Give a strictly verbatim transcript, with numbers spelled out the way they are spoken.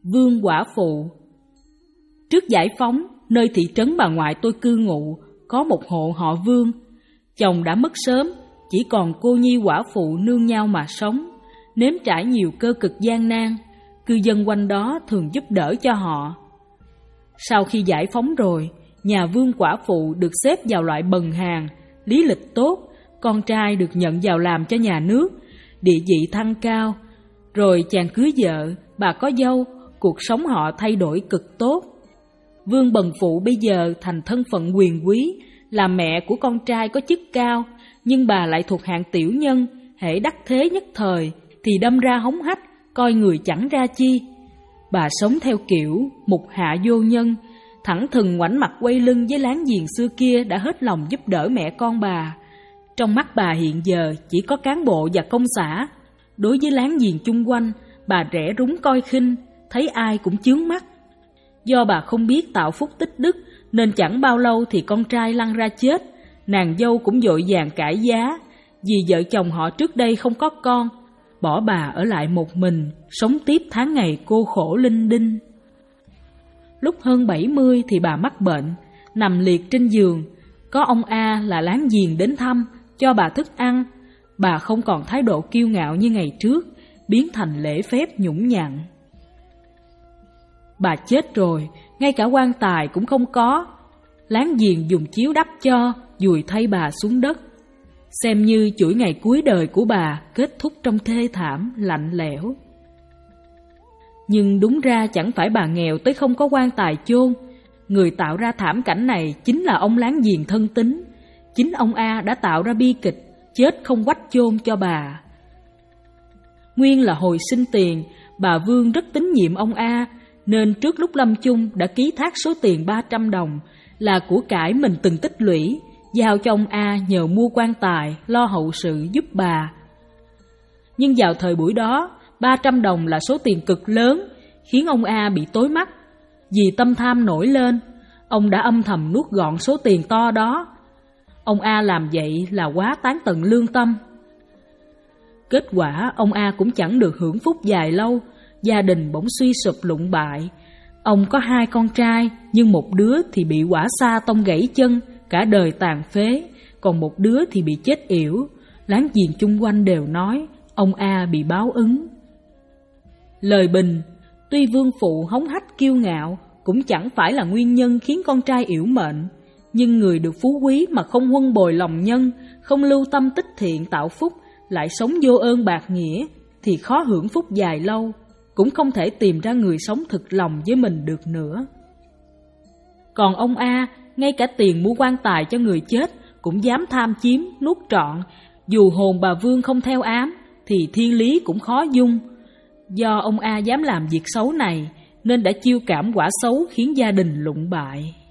Vương quả phụ. Trước giải phóng, nơi thị trấn bà ngoại tôi cư ngụ, có một hộ họ Vương. Chồng đã mất sớm, chỉ còn cô nhi quả phụ nương nhau mà sống, nếm trải nhiều cơ cực gian nan. Cư dân quanh đó thường giúp đỡ cho họ. Sau khi giải phóng rồi, nhà Vương quả phụ được xếp vào loại bần hàn, lý lịch tốt, con trai được nhận vào làm cho nhà nước, địa vị thăng cao. Rồi chàng cưới vợ, bà có dâu, cuộc sống họ thay đổi cực tốt. Vương bần phụ bây giờ thành thân phận quyền quý, là mẹ của con trai có chức cao, nhưng bà lại thuộc hạng tiểu nhân, hễ đắc thế nhất thời thì đâm ra hống hách, coi người chẳng ra chi. Bà sống theo kiểu mục hạ vô nhân, thẳng thừng ngoảnh mặt quay lưng với láng giềng xưa kia đã hết lòng giúp đỡ mẹ con bà. Trong mắt bà hiện giờ chỉ có cán bộ và công xã. Đối với láng giềng chung quanh, bà rẻ rúng coi khinh, thấy ai cũng chướng mắt. Do bà không biết tạo phúc tích đức, nên chẳng bao lâu thì con trai lăn ra chết. Nàng dâu cũng vội vàng cãi giá, vì vợ chồng họ trước đây không có con, bỏ bà ở lại một mình, sống tiếp tháng ngày cô khổ linh đinh. Lúc hơn bảy mươi thì bà mắc bệnh, nằm liệt trên giường. Có ông A là láng giềng đến thăm, cho bà thức ăn. Bà không còn thái độ kiêu ngạo như ngày trước, biến thành lễ phép nhũng nhặn. Bà chết rồi, ngay cả quan tài cũng không có. Láng giềng dùng chiếu đắp cho, dùi thay bà xuống đất, xem như chuỗi ngày cuối đời của bà kết thúc trong thê thảm, lạnh lẽo. Nhưng đúng ra chẳng phải bà nghèo tới không có quan tài chôn. Người tạo ra thảm cảnh này chính là ông láng giềng thân tín. Chính ông A đã tạo ra bi kịch chết không quách chôn cho bà. Nguyên là hồi sinh tiền, bà Vương rất tín nhiệm ông A, nên trước lúc lâm chung đã ký thác số tiền ba trăm đồng là của cải mình từng tích lũy, giao cho ông A nhờ mua quan tài, lo hậu sự giúp bà. Nhưng vào thời buổi đó, ba trăm đồng là số tiền cực lớn, khiến ông A bị tối mắt. Vì tâm tham nổi lên, ông đã âm thầm nuốt gọn số tiền to đó. Ông A làm vậy là quá tán tận lương tâm. Kết quả ông A cũng chẳng được hưởng phúc dài lâu, gia đình bỗng suy sụp lụng bại. Ông có hai con trai, nhưng một đứa thì bị hỏa xa tông gãy chân, cả đời tàn phế, còn một đứa thì bị chết yểu. Láng giềng chung quanh đều nói ông A bị báo ứng. Lời bình, tuy vương phụ hống hách kiêu ngạo cũng chẳng phải là nguyên nhân khiến con trai yểu mệnh, nhưng người được phú quý mà không huân bồi lòng nhân, không lưu tâm tích thiện tạo phúc, lại sống vô ơn bạc nghĩa, thì khó hưởng phúc dài lâu, cũng không thể tìm ra người sống thực lòng với mình được nữa. Còn ông A, ngay cả tiền mua quan tài cho người chết cũng dám tham chiếm, nuốt trọn. Dù hồn bà Vương không theo ám, thì thiên lý cũng khó dung. Do ông A dám làm việc xấu này, nên đã chiêu cảm quả xấu khiến gia đình lụng bại.